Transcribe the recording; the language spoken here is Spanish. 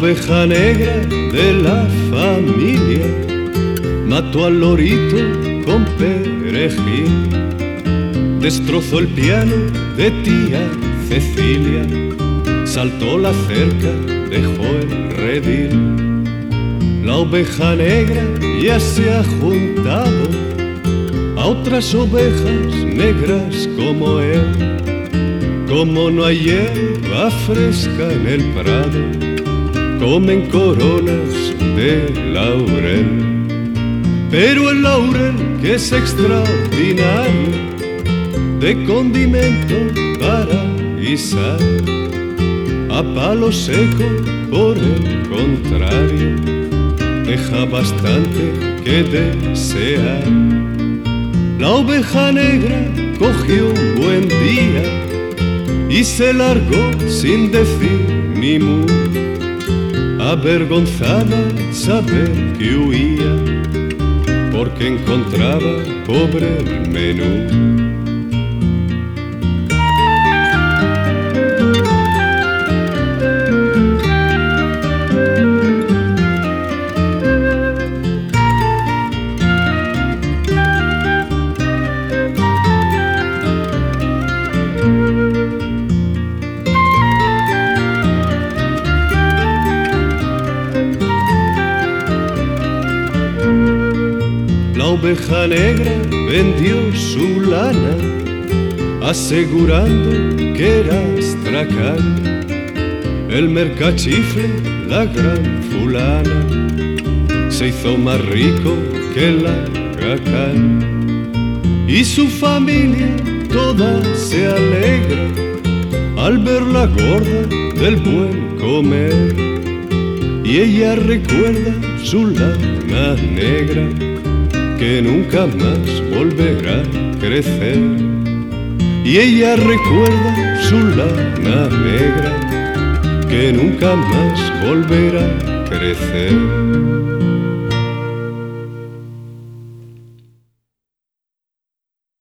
oveja negra de la familia mató al lorito con perejil, destrozó el piano de tía Cecilia, saltó la cerca, dejó el redil. La oveja negra ya se ha juntado a otras ovejas negras como él. Como no hay hierba fresca en el prado, comen coronas de laurel. Pero el laurel, que es extraordinario, de condimento para guisar, a palo seco, por el contrario, deja bastante que desear. La oveja negra cogió un buen día y se largó sin decir ni mu, avergonzada saber que huía, porque encontraba pobre el menú. La oveja negra vendió su lana, asegurando que era astracán. El mercachifle, la gran fulana, se hizo más rico que el huracán. Y su familia toda se alegra al ver la gorda del buen comer. Y ella recuerda su lana negra, que nunca más volverá a crecer. Y ella recuerda su lana negra, que nunca más volverá a crecer.